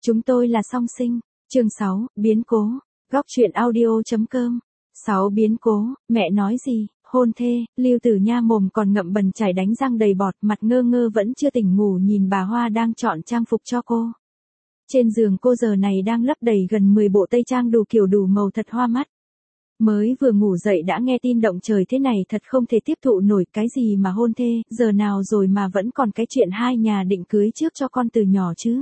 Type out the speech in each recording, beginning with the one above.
Chúng tôi là song sinh. Chương 6, biến cố. Góc truyện audio.com. 6 biến cố, mẹ nói gì? Hôn thê. Lưu Tử Nha mồm còn ngậm bần chải đánh răng đầy bọt, mặt ngơ ngơ vẫn chưa tỉnh ngủ nhìn bà Hoa đang chọn trang phục cho cô. Trên giường cô giờ này đang lấp đầy gần 10 bộ tây trang đủ kiểu đủ màu thật hoa mắt. Mới vừa ngủ dậy đã nghe tin động trời thế này thật không thể tiếp thụ nổi, cái gì mà hôn thê, giờ nào rồi mà vẫn còn cái chuyện hai nhà định cưới trước cho con từ nhỏ chứ.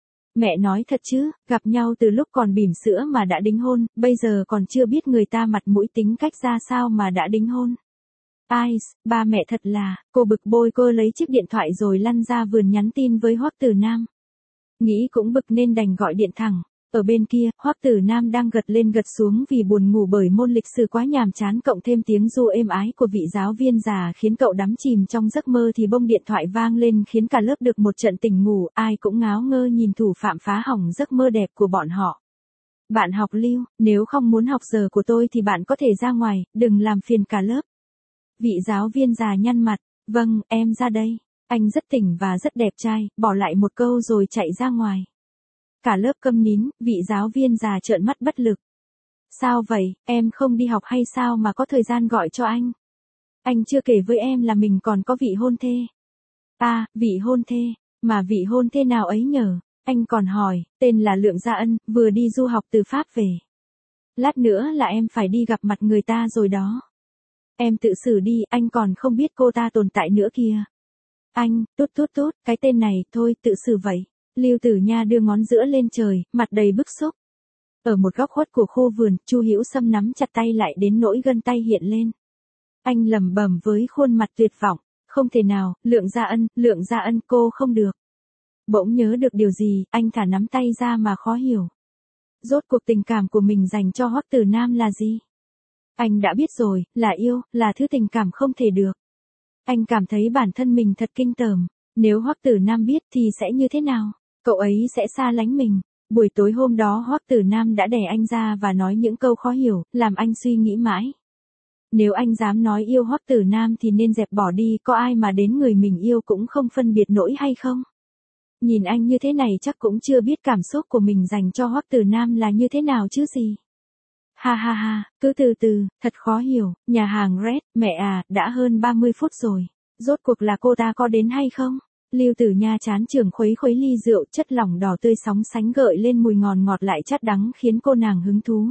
Mẹ nói thật chứ, gặp nhau từ lúc còn bỉm sữa mà đã đính hôn, bây giờ còn chưa biết người ta mặt mũi tính cách ra sao mà đã đính hôn. Ai, ba mẹ thật là, cô bực bội cô lấy chiếc điện thoại rồi lăn ra vườn nhắn tin với Hoắc Tử Nam. Nghĩ cũng bực nên đành gọi điện thẳng. Ở bên kia, Hoắc Tử Nam đang gật lên gật xuống vì buồn ngủ bởi môn lịch sử quá nhàm chán, cộng thêm tiếng ru êm ái của vị giáo viên già khiến cậu đắm chìm trong giấc mơ thì bông điện thoại vang lên khiến cả lớp được một trận tỉnh ngủ, ai cũng ngáo ngơ nhìn thủ phạm phá hỏng giấc mơ đẹp của bọn họ. Bạn học Lưu, nếu không muốn học giờ của tôi thì bạn có thể ra ngoài, đừng làm phiền cả lớp. Vị giáo viên già nhăn mặt, vâng, em ra đây. Anh rất tỉnh và rất đẹp trai, bỏ lại một câu rồi chạy ra ngoài. Cả lớp câm nín, vị giáo viên già trợn mắt bất lực. Sao vậy, em không đi học hay sao mà có thời gian gọi cho anh? Anh chưa kể với em là mình còn có vị hôn thê. À, vị hôn thê, mà vị hôn thê nào ấy nhờ? Anh còn hỏi, tên là Lượng Gia Ân, vừa đi du học từ Pháp về. Lát nữa là em phải đi gặp mặt người ta rồi đó. Em tự xử đi, anh còn không biết cô ta tồn tại nữa kìa. Anh, tốt, cái tên này, thôi, tự xử vậy. Lưu Tử Nha đưa ngón giữa lên trời, mặt đầy bức xúc. Ở một góc khuất của khu vườn, Chu Hữu Sâm nắm chặt tay lại đến nỗi gân tay hiện lên. Anh lẩm bẩm với khuôn mặt tuyệt vọng, không thể nào, Lượng Gia Ân, cô không được. Bỗng nhớ được điều gì, anh thả nắm tay ra mà khó hiểu. Rốt cuộc tình cảm của mình dành cho Hoắc Tử Nam là gì? Anh đã biết rồi, là yêu, là thứ tình cảm không thể được. Anh cảm thấy bản thân mình thật kinh tởm, nếu Hoắc Tử Nam biết thì sẽ như thế nào? Cậu ấy sẽ xa lánh mình. Buổi tối hôm đó Hoắc Tử Nam đã đè anh ra và nói những câu khó hiểu, làm anh suy nghĩ mãi. Nếu anh dám nói yêu Hoắc Tử Nam thì nên dẹp bỏ đi, có ai mà đến người mình yêu cũng không phân biệt nổi hay không? Nhìn anh như thế này chắc cũng chưa biết cảm xúc của mình dành cho Hoắc Tử Nam là như thế nào chứ gì. Ha, cứ từ từ, thật khó hiểu, nhà hàng Red, mẹ à, đã hơn 30 phút rồi. Rốt cuộc là cô ta có đến hay không? Lưu Tử Nha chán chường khuấy ly rượu, chất lỏng đỏ tươi sóng sánh gợi lên mùi ngọt ngọt lại chát đắng khiến cô nàng hứng thú.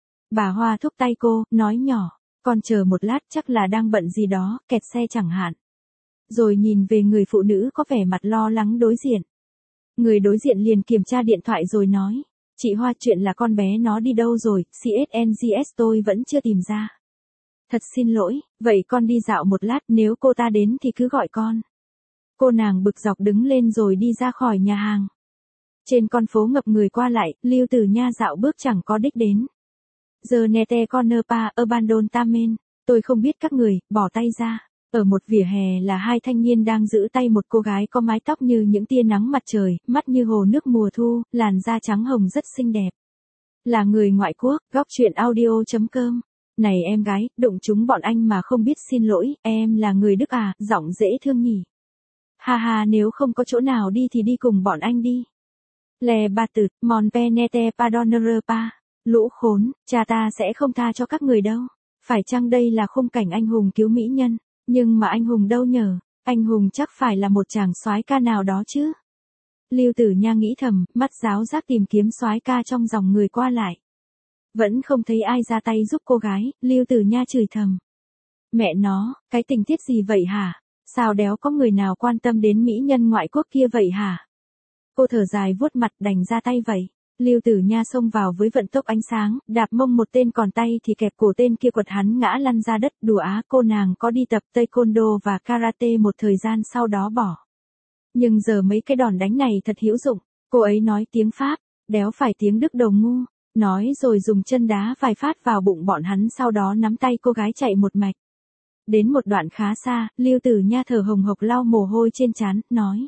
Bà Hoa thúc tay cô, nói nhỏ, con chờ một lát, chắc là đang bận gì đó, kẹt xe chẳng hạn. Rồi nhìn về người phụ nữ có vẻ mặt lo lắng đối diện. Người đối diện liền kiểm tra điện thoại rồi nói, chị Hoa, chuyện là con bé nó đi đâu rồi, CSNGS tôi vẫn chưa tìm ra. Thật xin lỗi, vậy con đi dạo một lát, nếu cô ta đến thì cứ gọi con. Cô nàng bực dọc đứng lên rồi đi ra khỏi nhà hàng. Trên con phố ngập người qua lại, Lưu Tử Nha dạo bước chẳng có đích đến. Giờ nete corner pa, abandon tamen, tôi không biết các người, bỏ tay ra. Ở một vỉa hè là hai thanh niên đang giữ tay một cô gái có mái tóc như những tia nắng mặt trời, mắt như hồ nước mùa thu, làn da trắng hồng rất xinh đẹp. Là người ngoại quốc, góc truyện audio.com. Này em gái, đụng chúng bọn anh mà không biết xin lỗi, em là người Đức à, giọng dễ thương nhỉ. Ha, nếu không có chỗ nào đi thì đi cùng bọn anh đi. Le ba tụt, mon penete pardonere pa. Lũ khốn, cha ta sẽ không tha cho các người đâu. Phải chăng đây là khung cảnh anh hùng cứu mỹ nhân? Nhưng mà anh hùng đâu nhờ? Anh hùng chắc phải là một chàng soái ca nào đó chứ. Lưu Tử Nha nghĩ thầm, mắt giáo giác tìm kiếm soái ca trong dòng người qua lại. Vẫn không thấy ai ra tay giúp cô gái, Lưu Tử Nha chửi thầm. Mẹ nó, cái tình tiết gì vậy hả? Sao đéo có người nào quan tâm đến mỹ nhân ngoại quốc kia vậy hả? Cô thở dài vuốt mặt đành ra tay vậy. Lưu Tử Nha xông vào với vận tốc ánh sáng, đạp mông một tên còn tay thì kẹp cổ tên kia quật hắn ngã lăn ra đất. Đùa á, cô nàng có đi tập taekwondo và karate một thời gian sau đó bỏ. Nhưng giờ mấy cái đòn đánh này thật hữu dụng. Cô ấy nói tiếng Pháp, đéo phải tiếng Đức đầu ngu. Nói rồi dùng chân đá vài phát vào bụng bọn hắn, sau đó nắm tay cô gái chạy một mạch. Đến một đoạn khá xa, Lưu Tử Nha thở hồng hộc lau mồ hôi trên trán, nói.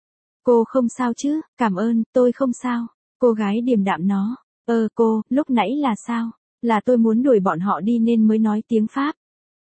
Cô không sao chứ, cảm ơn, tôi không sao. Cô gái điềm đạm nó. Cô, lúc nãy là sao? Là tôi muốn đuổi bọn họ đi nên mới nói tiếng Pháp.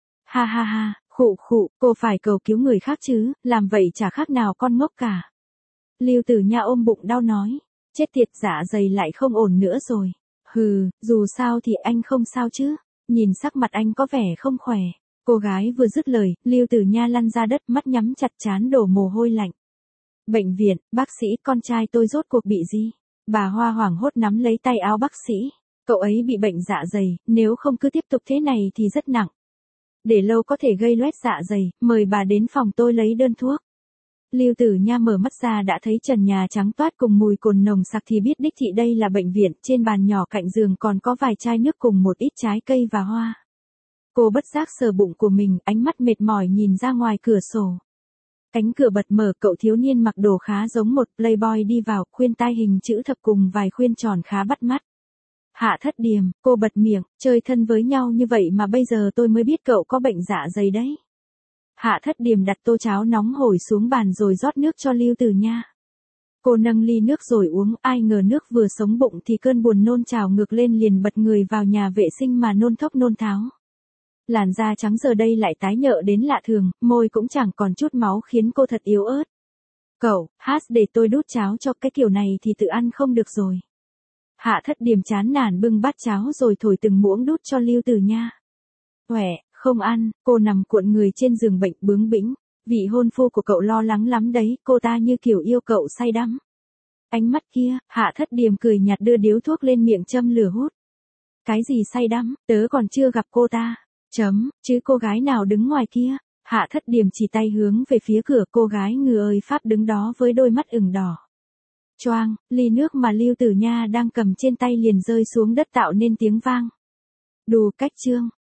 Ha, khụ, cô phải cầu cứu người khác chứ, làm vậy chả khác nào con ngốc cả. Lưu Tử Nha ôm bụng đau nói. Chết tiệt, dạ dày lại không ổn nữa rồi. Hừ, dù sao thì anh không sao chứ. Nhìn sắc mặt anh có vẻ không khỏe. Cô gái vừa dứt lời, Lưu Tử Nha lăn ra đất, mắt nhắm chặt trán đổ mồ hôi lạnh. Bệnh viện, bác sĩ, con trai tôi rốt cuộc bị gì? Bà Hoa hoảng hốt nắm lấy tay áo bác sĩ. Cậu ấy bị bệnh dạ dày, nếu không cứ tiếp tục thế này thì rất nặng. Để lâu có thể gây loét dạ dày, mời bà đến phòng tôi lấy đơn thuốc. Lưu Tử Nha mở mắt ra đã thấy trần nhà trắng toát cùng mùi cồn nồng sặc thì biết đích thị đây là bệnh viện, trên bàn nhỏ cạnh giường còn có vài chai nước cùng một ít trái cây và hoa. Cô bất giác sờ bụng của mình, ánh mắt mệt mỏi nhìn ra ngoài cửa sổ. Cánh cửa bật mở, cậu thiếu niên mặc đồ khá giống một playboy đi vào, khuyên tai hình chữ thập cùng vài khuyên tròn khá bắt mắt. Hạ Thất Điềm, cô bật miệng, chơi thân với nhau như vậy mà bây giờ tôi mới biết cậu có bệnh dạ dày đấy. Hạ Thất Điềm đặt tô cháo nóng hổi xuống bàn rồi rót nước cho Lưu Tử Nha. Cô nâng ly nước rồi uống, ai ngờ nước vừa sống bụng thì cơn buồn nôn trào ngược lên, liền bật người vào nhà vệ sinh mà nôn thốc nôn tháo. Làn da trắng giờ đây lại tái nhợt đến lạ thường, môi cũng chẳng còn chút máu khiến cô thật yếu ớt. Cậu, để tôi đút cháo cho, cái kiểu này thì tự ăn không được rồi. Hạ Thất Điềm chán nản bưng bát cháo rồi thổi từng muỗng đút cho Lưu Tử Nha. Uể, không ăn, cô nằm cuộn người trên giường bệnh bướng bĩnh. Vị hôn phu của cậu lo lắng lắm đấy, cô ta như kiểu yêu cậu say đắm. Ánh mắt kia, Hạ Thất Điềm cười nhạt đưa điếu thuốc lên miệng châm lửa hút. Cái gì say đắm, tớ còn chưa gặp cô ta. Chứ cô gái nào đứng ngoài kia? Hạ Thất Điềm chỉ tay hướng về phía cửa, cô gái ngư ơi pháp đứng đó với đôi mắt ửng đỏ. Choang, ly nước mà Lưu Tử Nha đang cầm trên tay liền rơi xuống đất tạo nên tiếng vang. Đù cách chương.